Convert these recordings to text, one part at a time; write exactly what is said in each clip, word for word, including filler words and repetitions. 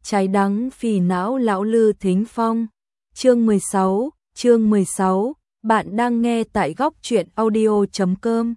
Trái đắng phì não lão Lư Thính Phong. Chương mười sáu, chương mười sáu, bạn đang nghe tại góc truyện audio chấm com.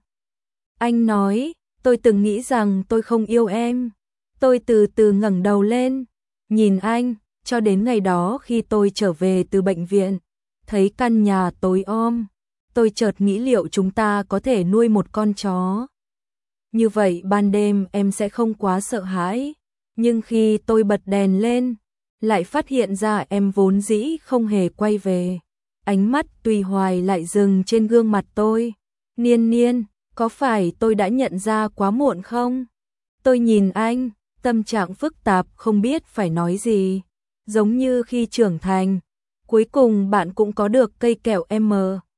Anh nói, tôi từng nghĩ rằng tôi không yêu em. Tôi từ từ ngẩng đầu lên, nhìn anh, cho đến ngày đó khi tôi trở về từ bệnh viện, thấy căn nhà tối om, tôi chợt nghĩ liệu chúng ta có thể nuôi một con chó. Như vậy ban đêm em sẽ không quá sợ hãi. Nhưng khi tôi bật đèn lên, lại phát hiện ra em vốn dĩ không hề quay về. Ánh mắt tùy hoài lại dừng trên gương mặt tôi. Niên Niên, có phải tôi đã nhận ra quá muộn không? Tôi nhìn anh, tâm trạng phức tạp không biết phải nói gì. Giống như khi trưởng thành, cuối cùng bạn cũng có được cây kẹo M.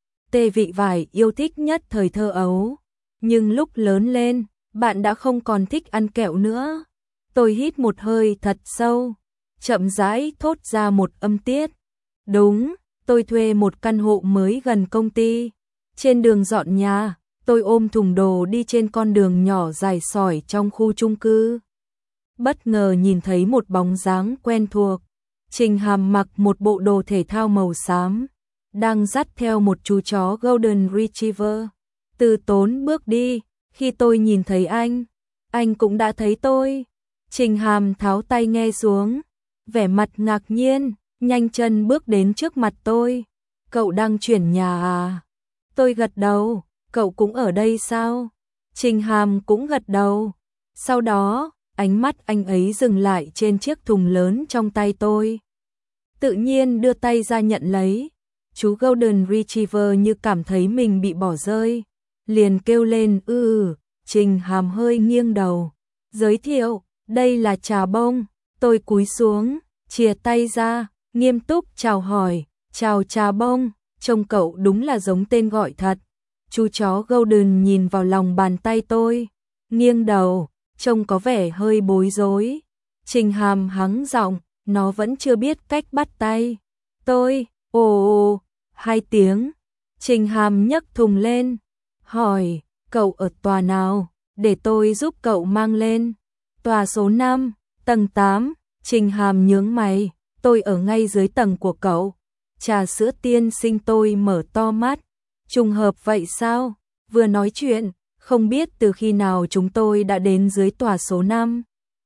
Tê vị vải yêu thích nhất thời thơ ấu. Nhưng lúc lớn lên, bạn đã không còn thích ăn kẹo nữa. Tôi hít một hơi thật sâu, chậm rãi thốt ra một âm tiết. Đúng, tôi thuê một căn hộ mới gần công ty. Trên đường dọn nhà, tôi ôm thùng đồ đi trên con đường nhỏ dài sỏi trong khu chung cư. Bất ngờ nhìn thấy một bóng dáng quen thuộc. Trình Hàm mặc một bộ đồ thể thao màu xám, đang dắt theo một chú chó Golden Retriever. Từ tốn bước đi, khi tôi nhìn thấy anh, anh cũng đã thấy tôi. Trình Hàm tháo tay nghe xuống, vẻ mặt ngạc nhiên, nhanh chân bước đến trước mặt tôi. Cậu đang chuyển nhà à? Tôi gật đầu, cậu cũng ở đây sao? Trình Hàm cũng gật đầu. Sau đó, ánh mắt anh ấy dừng lại trên chiếc thùng lớn trong tay tôi. Tự nhiên đưa tay ra nhận lấy. Chú Golden Retriever như cảm thấy mình bị bỏ rơi, liền kêu lên ư ừ. Trình Hàm hơi nghiêng đầu. Giới thiệu, đây là Trà Bông. Tôi cúi xuống, chìa tay ra, nghiêm túc chào hỏi. Chào Trà Bông, trông cậu đúng là giống tên gọi thật. Chú chó Golden nhìn vào lòng bàn tay tôi, nghiêng đầu, trông có vẻ hơi bối rối. Trình Hàm hắng giọng, nó vẫn chưa biết cách bắt tay. Tôi, ồ ồ, hai tiếng. Trình Hàm nhấc thùng lên, hỏi, cậu ở tòa nào, để tôi giúp cậu mang lên. Tòa số năm, tầng tám. Trình Hàm nhướng mày, tôi ở ngay dưới tầng của cậu. Trà sữa tiên sinh. Tôi mở to mắt. Trùng hợp vậy sao? Vừa nói chuyện, không biết từ khi nào chúng tôi đã đến dưới tòa số năm.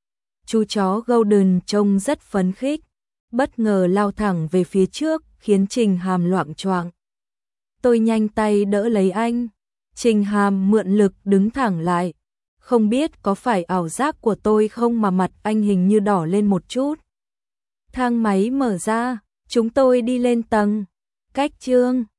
Chú chó Golden trông rất phấn khích, bất ngờ lao thẳng về phía trước, khiến Trình Hàm loạng choạng. Tôi nhanh tay đỡ lấy anh. Trình Hàm mượn lực đứng thẳng lại. Không biết có phải ảo giác của tôi không mà mặt anh hình như đỏ lên một chút. Thang máy mở ra, chúng tôi đi lên tầng. Cách Trương,